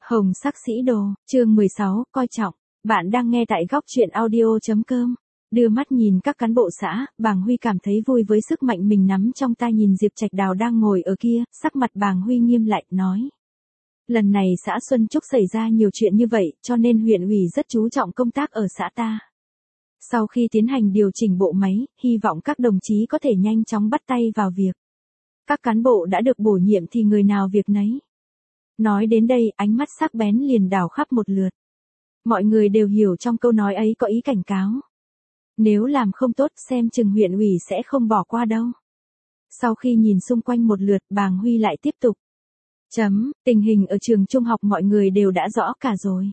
Hồng sắc sĩ đồ, chương 16, coi trọng. Bạn đang nghe tại góc truyện audio.com. Đưa mắt nhìn các cán bộ xã, Bàng Huy cảm thấy vui với sức mạnh mình nắm trong tay. Nhìn Diệp Trạch Đào đang ngồi ở kia, sắc mặt Bàng Huy nghiêm lại, nói. Lần này xã Xuân Trúc xảy ra nhiều chuyện như vậy, cho nên huyện ủy rất chú trọng công tác ở xã ta. Sau khi tiến hành điều chỉnh bộ máy, hy vọng các đồng chí có thể nhanh chóng bắt tay vào việc. Các cán bộ đã được bổ nhiệm thì người nào việc nấy. Nói đến đây, ánh mắt sắc bén liền đảo khắp một lượt. Mọi người đều hiểu trong câu nói ấy có ý cảnh cáo. Nếu làm không tốt, xem chừng huyện ủy sẽ không bỏ qua đâu. Sau khi nhìn xung quanh một lượt, Bàng Huy lại tiếp tục. Tình hình ở trường trung học mọi người đều đã rõ cả rồi.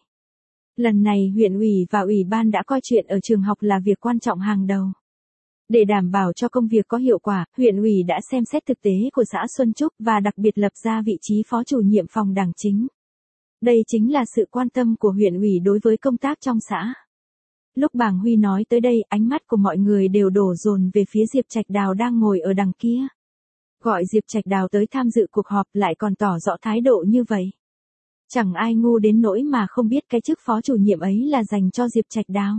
Lần này huyện ủy và ủy ban đã coi chuyện ở trường học là việc quan trọng hàng đầu. Để đảm bảo cho công việc có hiệu quả, huyện ủy đã xem xét thực tế của xã Xuân Trúc và đặc biệt lập ra vị trí phó chủ nhiệm phòng đảng chính. Đây chính là sự quan tâm của huyện ủy đối với công tác trong xã. Lúc Bàng Huy nói tới đây, ánh mắt của mọi người đều đổ dồn về phía Diệp Trạch Đào đang ngồi ở đằng kia. Gọi Diệp Trạch Đào tới tham dự cuộc họp lại còn tỏ rõ thái độ như vậy. Chẳng ai ngu đến nỗi mà không biết cái chức phó chủ nhiệm ấy là dành cho Diệp Trạch Đào.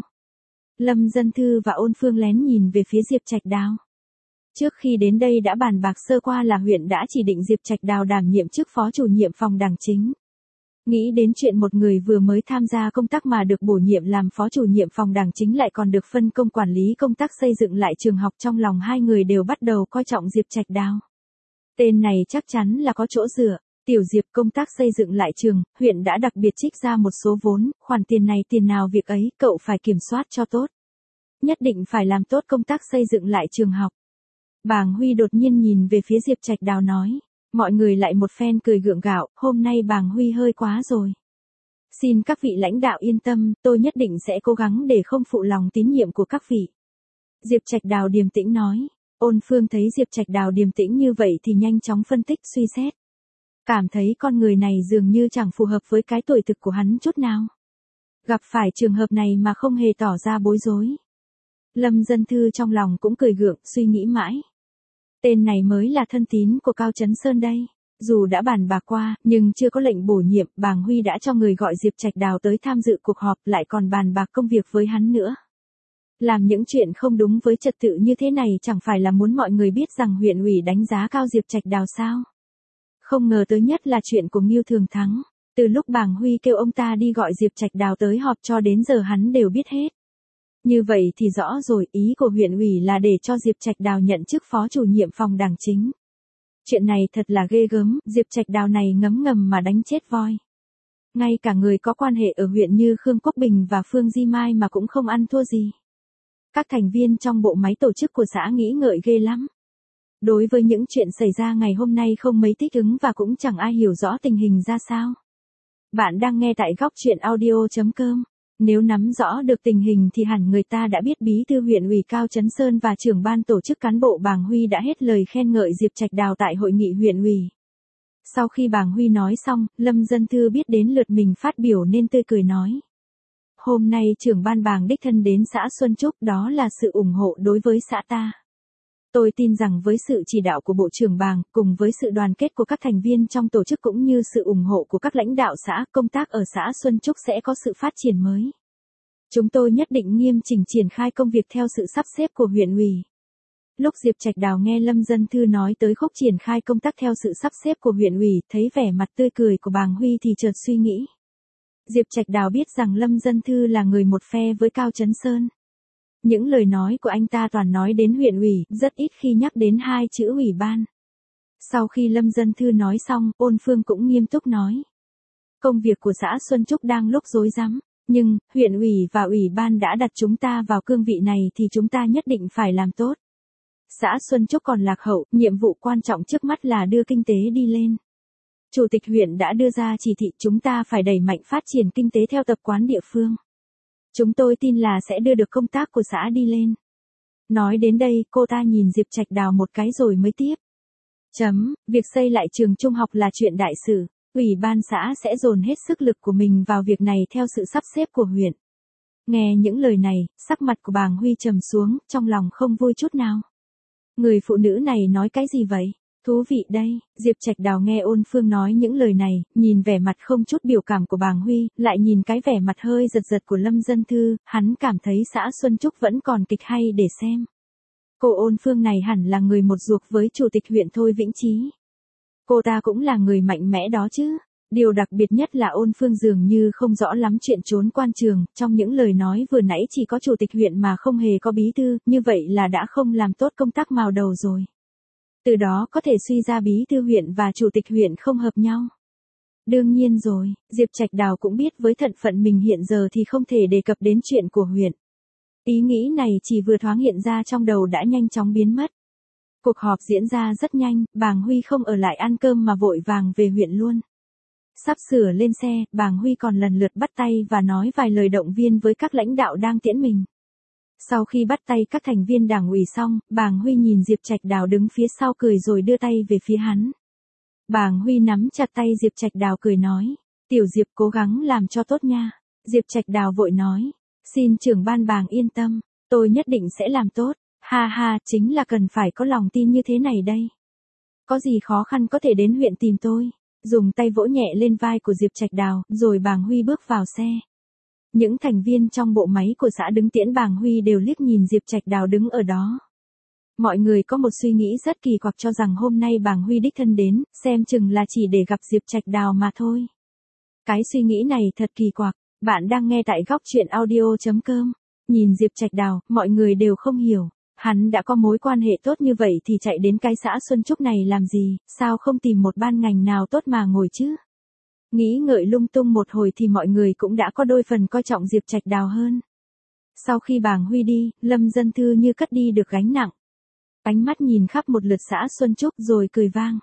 Lâm Dân Thư và Ôn Phương lén nhìn về phía Diệp Trạch Đào. Trước khi đến đây đã bàn bạc sơ qua là huyện đã chỉ định Diệp Trạch Đào đảm nhiệm chức phó chủ nhiệm phòng đảng chính. Nghĩ đến chuyện một người vừa mới tham gia công tác mà được bổ nhiệm làm phó chủ nhiệm phòng đảng chính lại còn được phân công quản lý công tác xây dựng lại trường học, trong lòng hai người đều bắt đầu coi trọng Diệp Trạch Đào. Tên này chắc chắn là có chỗ dựa. Tiểu Diệp, công tác xây dựng lại trường, huyện đã đặc biệt trích ra một số vốn, khoản tiền này tiền nào việc ấy, cậu phải kiểm soát cho tốt. Nhất định phải làm tốt công tác xây dựng lại trường học. Bàng Huy đột nhiên nhìn về phía Diệp Trạch Đào nói. Mọi người lại một phen cười gượng gạo, hôm nay Bàng Huy hơi quá rồi. Xin các vị lãnh đạo yên tâm, tôi nhất định sẽ cố gắng để không phụ lòng tín nhiệm của các vị. Diệp Trạch Đào điềm tĩnh nói. Ôn Phương thấy Diệp Trạch Đào điềm tĩnh như vậy thì nhanh chóng phân tích suy xét. Cảm thấy con người này dường như chẳng phù hợp với cái tuổi thực của hắn chút nào. Gặp phải trường hợp này mà không hề tỏ ra bối rối. Lâm Dân Thư trong lòng cũng cười gượng, suy nghĩ mãi. Tên này mới là thân tín của Cao Chấn Sơn đây. Dù đã bàn bạc qua, nhưng chưa có lệnh bổ nhiệm, Bàng Huy đã cho người gọi Diệp Trạch Đào tới tham dự cuộc họp, lại còn bàn bạc công việc với hắn nữa. Làm những chuyện không đúng với trật tự như thế này chẳng phải là muốn mọi người biết rằng huyện ủy đánh giá cao Diệp Trạch Đào sao? Không ngờ tới nhất là chuyện của Ngưu Thường Thắng. Từ lúc Bàng Huy kêu ông ta đi gọi Diệp Trạch Đào tới họp cho đến giờ hắn đều biết hết. Như vậy thì rõ rồi, ý của huyện ủy là để cho Diệp Trạch Đào nhận chức phó chủ nhiệm phòng đảng chính. Chuyện này thật là ghê gớm, Diệp Trạch Đào này ngấm ngầm mà đánh chết voi. Ngay cả người có quan hệ ở huyện như Khương Quốc Bình và Phương Di Mai mà cũng không ăn thua gì. Các thành viên trong bộ máy tổ chức của xã nghĩ ngợi ghê lắm. Đối với những chuyện xảy ra ngày hôm nay không mấy thích ứng và cũng chẳng ai hiểu rõ tình hình ra sao. Bạn đang nghe tại góc truyện audio.com. Nếu nắm rõ được tình hình thì hẳn người ta đã biết bí thư huyện ủy Cao Chấn Sơn và trưởng ban tổ chức cán bộ Bàng Huy đã hết lời khen ngợi Diệp Trạch Đào tại hội nghị huyện ủy. Sau khi Bàng Huy nói xong, Lâm Dân Thư biết đến lượt mình phát biểu nên tươi cười nói. Hôm nay trưởng ban Bàng đích thân đến xã Xuân Trúc, đó là sự ủng hộ đối với xã ta. Tôi tin rằng với sự chỉ đạo của Bộ trưởng Bàng, cùng với sự đoàn kết của các thành viên trong tổ chức cũng như sự ủng hộ của các lãnh đạo xã, công tác ở xã Xuân Trúc sẽ có sự phát triển mới. Chúng tôi nhất định nghiêm chỉnh triển khai công việc theo sự sắp xếp của huyện ủy. Lúc Diệp Trạch Đào nghe Lâm Dân Thư nói tới khúc triển khai công tác theo sự sắp xếp của huyện ủy, thấy vẻ mặt tươi cười của Bàng Huy thì chợt suy nghĩ. Diệp Trạch Đào biết rằng Lâm Dân Thư là người một phe với Cao Chấn Sơn. Những lời nói của anh ta toàn nói đến huyện ủy, rất ít khi nhắc đến hai chữ ủy ban. Sau khi Lâm Dân Thư nói xong, Ôn Phương cũng nghiêm túc nói. Công việc của xã Xuân Trúc đang lúc rối rắm, nhưng huyện ủy và ủy ban đã đặt chúng ta vào cương vị này thì chúng ta nhất định phải làm tốt. Xã Xuân Trúc còn lạc hậu, nhiệm vụ quan trọng trước mắt là đưa kinh tế đi lên. Chủ tịch huyện đã đưa ra chỉ thị chúng ta phải đẩy mạnh phát triển kinh tế theo tập quán địa phương. Chúng tôi tin là sẽ đưa được công tác của xã đi lên. Nói đến đây, cô ta nhìn Diệp Trạch Đào một cái rồi mới tiếp. Việc xây lại trường trung học là chuyện đại sự. Ủy ban xã sẽ dồn hết sức lực của mình vào việc này theo sự sắp xếp của huyện. Nghe những lời này, sắc mặt của Bàng Huy trầm xuống, trong lòng không vui chút nào. Người phụ nữ này nói cái gì vậy? Thú vị đây, Diệp Trạch Đào nghe Ôn Phương nói những lời này, nhìn vẻ mặt không chút biểu cảm của Bàng Huy, lại nhìn cái vẻ mặt hơi giật giật của Lâm Dân Thư, hắn cảm thấy xã Xuân Trúc vẫn còn kịch hay để xem. Cô Ôn Phương này hẳn là người một ruột với chủ tịch huyện Thôi Vĩnh Chí. Cô ta cũng là người mạnh mẽ đó chứ. Điều đặc biệt nhất là Ôn Phương dường như không rõ lắm chuyện trốn quan trường, trong những lời nói vừa nãy chỉ có chủ tịch huyện mà không hề có bí thư, như vậy là đã không làm tốt công tác mào đầu rồi. Từ đó có thể suy ra bí thư huyện và chủ tịch huyện không hợp nhau. Đương nhiên rồi, Diệp Trạch Đào cũng biết với thân phận mình hiện giờ thì không thể đề cập đến chuyện của huyện. Ý nghĩ này chỉ vừa thoáng hiện ra trong đầu đã nhanh chóng biến mất. Cuộc họp diễn ra rất nhanh, Bàng Huy không ở lại ăn cơm mà vội vàng về huyện luôn. Sắp sửa lên xe, Bàng Huy còn lần lượt bắt tay và nói vài lời động viên với các lãnh đạo đang tiễn mình. Sau khi bắt tay các thành viên đảng ủy xong, Bàng Huy nhìn Diệp Trạch Đào đứng phía sau cười rồi đưa tay về phía hắn. Bàng Huy nắm chặt tay Diệp Trạch Đào cười nói, Tiểu Diệp cố gắng làm cho tốt nha. Diệp Trạch Đào vội nói, xin trưởng ban Bàng yên tâm, tôi nhất định sẽ làm tốt. Ha ha, chính là cần phải có lòng tin như thế này đây. Có gì khó khăn có thể đến huyện tìm tôi. Dùng tay vỗ nhẹ lên vai của Diệp Trạch Đào, rồi Bàng Huy bước vào xe. Những thành viên trong bộ máy của xã đứng tiễn Bàng Huy đều liếc nhìn Diệp Trạch Đào đứng ở đó. Mọi người có một suy nghĩ rất kỳ quặc cho rằng hôm nay Bàng Huy đích thân đến, xem chừng là chỉ để gặp Diệp Trạch Đào mà thôi. Cái suy nghĩ này thật kỳ quặc. Bạn đang nghe tại góc truyện audio.com. Nhìn Diệp Trạch Đào, mọi người đều không hiểu. Hắn đã có mối quan hệ tốt như vậy thì chạy đến cái xã Xuân Trúc này làm gì, sao không tìm một ban ngành nào tốt mà ngồi chứ? Nghĩ ngợi lung tung một hồi thì mọi người cũng đã có đôi phần coi trọng Diệp Trạch Đào hơn. Sau khi Bàng Huy đi, Lâm Dân Thư như cất đi được gánh nặng. Ánh mắt nhìn khắp một lượt xã Xuân Trúc rồi cười vang.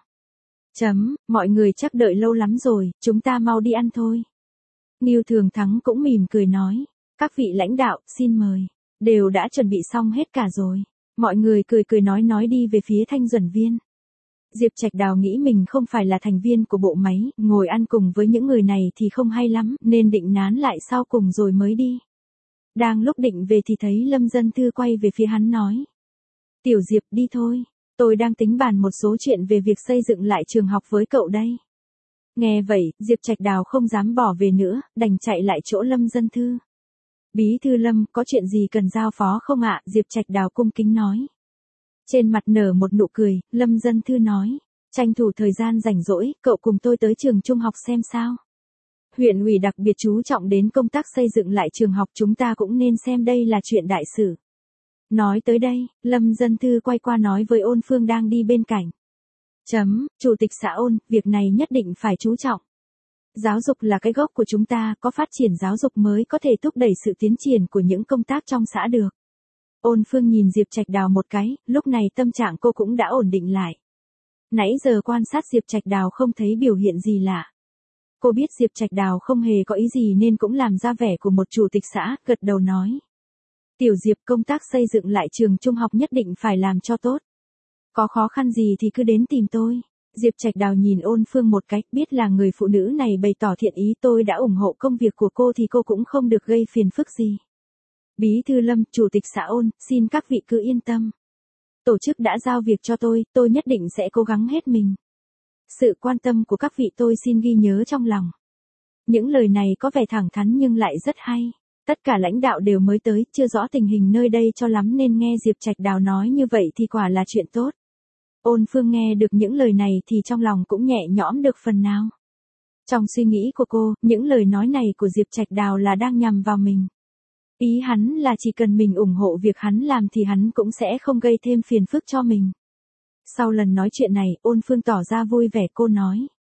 Mọi người chắc đợi lâu lắm rồi, chúng ta mau đi ăn thôi. Ngưu Thường Thắng cũng mỉm cười nói, các vị lãnh đạo, xin mời. Đều đã chuẩn bị xong hết cả rồi. Mọi người cười cười nói đi về phía Thanh Duẩn Viên. Diệp Trạch Đào nghĩ mình không phải là thành viên của bộ máy, ngồi ăn cùng với những người này thì không hay lắm, nên định nán lại sau cùng rồi mới đi. Đang lúc định về thì thấy Lâm Dân Thư quay về phía hắn nói. Tiểu Diệp đi thôi, tôi đang tính bàn một số chuyện về việc xây dựng lại trường học với cậu đây. Nghe vậy, Diệp Trạch Đào không dám bỏ về nữa, đành chạy lại chỗ Lâm Dân Thư. Bí thư Lâm, có chuyện gì cần giao phó không ạ? Diệp Trạch Đào cung kính nói. Trên mặt nở một nụ cười, Lâm Dân Thư nói, tranh thủ thời gian rảnh rỗi, cậu cùng tôi tới trường trung học xem sao. Huyện ủy đặc biệt chú trọng đến công tác xây dựng lại trường học, chúng ta cũng nên xem đây là chuyện đại sự. Nói tới đây, Lâm Dân Thư quay qua nói với Ôn Phương đang đi bên cạnh. Chủ tịch xã Ôn, việc này nhất định phải chú trọng. Giáo dục là cái gốc của chúng ta, có phát triển giáo dục mới có thể thúc đẩy sự tiến triển của những công tác trong xã được. Ôn Phương nhìn Diệp Trạch Đào một cái, lúc này tâm trạng cô cũng đã ổn định lại. Nãy giờ quan sát Diệp Trạch Đào không thấy biểu hiện gì lạ. Cô biết Diệp Trạch Đào không hề có ý gì nên cũng làm ra vẻ của một chủ tịch xã, gật đầu nói. Tiểu Diệp, công tác xây dựng lại trường trung học nhất định phải làm cho tốt. Có khó khăn gì thì cứ đến tìm tôi. Diệp Trạch Đào nhìn Ôn Phương một cách, biết là người phụ nữ này bày tỏ thiện ý, tôi đã ủng hộ công việc của cô thì cô cũng không được gây phiền phức gì. Bí thư Lâm, chủ tịch xã Ôn, xin các vị cứ yên tâm. Tổ chức đã giao việc cho tôi nhất định sẽ cố gắng hết mình. Sự quan tâm của các vị tôi xin ghi nhớ trong lòng. Những lời này có vẻ thẳng thắn nhưng lại rất hay. Tất cả lãnh đạo đều mới tới, chưa rõ tình hình nơi đây cho lắm nên nghe Diệp Trạch Đào nói như vậy thì quả là chuyện tốt. Ôn Phương nghe được những lời này thì trong lòng cũng nhẹ nhõm được phần nào. Trong suy nghĩ của cô, những lời nói này của Diệp Trạch Đào là đang nhằm vào mình. Ý hắn là chỉ cần mình ủng hộ việc hắn làm thì hắn cũng sẽ không gây thêm phiền phức cho mình. Sau lần nói chuyện này, Ôn Phương tỏ ra vui vẻ, cô nói.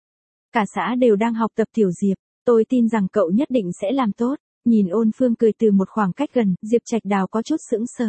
Cả xã đều đang học tập Tiểu Diệp, tôi tin rằng cậu nhất định sẽ làm tốt. Nhìn Ôn Phương cười từ một khoảng cách gần, Diệp Trạch Đào có chút sững sờ.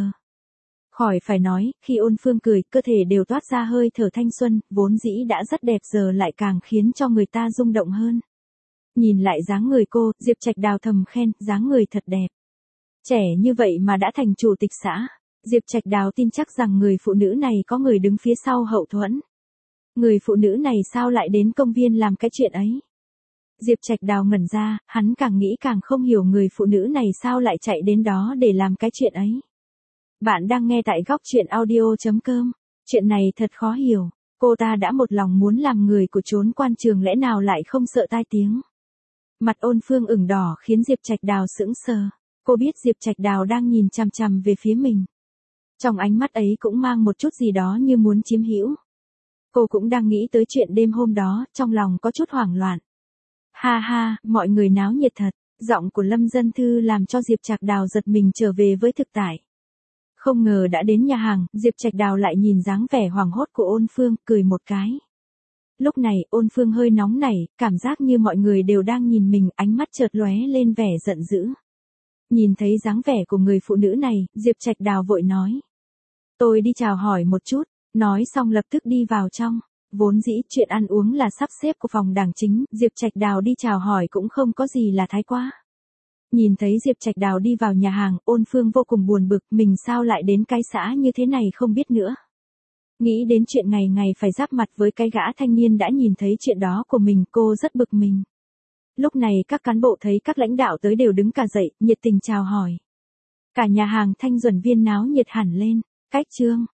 Khỏi phải nói, khi Ôn Phương cười, cơ thể đều toát ra hơi thở thanh xuân, vốn dĩ đã rất đẹp giờ lại càng khiến cho người ta rung động hơn. Nhìn lại dáng người cô, Diệp Trạch Đào thầm khen, dáng người thật đẹp. Trẻ như vậy mà đã thành chủ tịch xã. Diệp Trạch Đào tin chắc rằng người phụ nữ này có người đứng phía sau hậu thuẫn. Người phụ nữ này sao lại đến công viên làm cái chuyện ấy? Diệp Trạch Đào ngẩn ra, hắn càng nghĩ càng không hiểu người phụ nữ này sao lại chạy đến đó để làm cái chuyện ấy. Bạn đang nghe tại góc truyện audio.com. Chuyện này thật khó hiểu. Cô ta đã một lòng muốn làm người của chốn quan trường lẽ nào lại không sợ tai tiếng. Mặt Ôn Phương ửng đỏ khiến Diệp Trạch Đào sững sờ. Cô biết Diệp Trạch Đào đang nhìn chằm chằm về phía mình. Trong ánh mắt ấy cũng mang một chút gì đó như muốn chiếm hữu. Cô cũng đang nghĩ tới chuyện đêm hôm đó, trong lòng có chút hoảng loạn. Ha ha, mọi người náo nhiệt thật. Giọng của Lâm Dân Thư làm cho Diệp Trạch Đào giật mình trở về với thực tại. Không ngờ đã đến nhà hàng, Diệp Trạch Đào lại nhìn dáng vẻ hoảng hốt của Ôn Phương, cười một cái. Lúc này, Ôn Phương hơi nóng nảy, cảm giác như mọi người đều đang nhìn mình, ánh mắt chợt lóe lên vẻ giận dữ. Nhìn thấy dáng vẻ của người phụ nữ này, Diệp Trạch Đào vội nói. Tôi đi chào hỏi một chút, nói xong lập tức đi vào trong. Vốn dĩ chuyện ăn uống là sắp xếp của phòng đảng chính, Diệp Trạch Đào đi chào hỏi cũng không có gì là thái quá. Nhìn thấy Diệp Trạch Đào đi vào nhà hàng, Ôn Phương vô cùng buồn bực, mình sao lại đến cái xã như thế này không biết nữa. Nghĩ đến chuyện ngày ngày phải giáp mặt với cái gã thanh niên đã nhìn thấy chuyện đó của mình, cô rất bực mình. Lúc này các cán bộ thấy các lãnh đạo tới đều đứng cả dậy, nhiệt tình chào hỏi. Cả nhà hàng Thanh Duẩn Viên náo nhiệt hẳn lên. Cách chương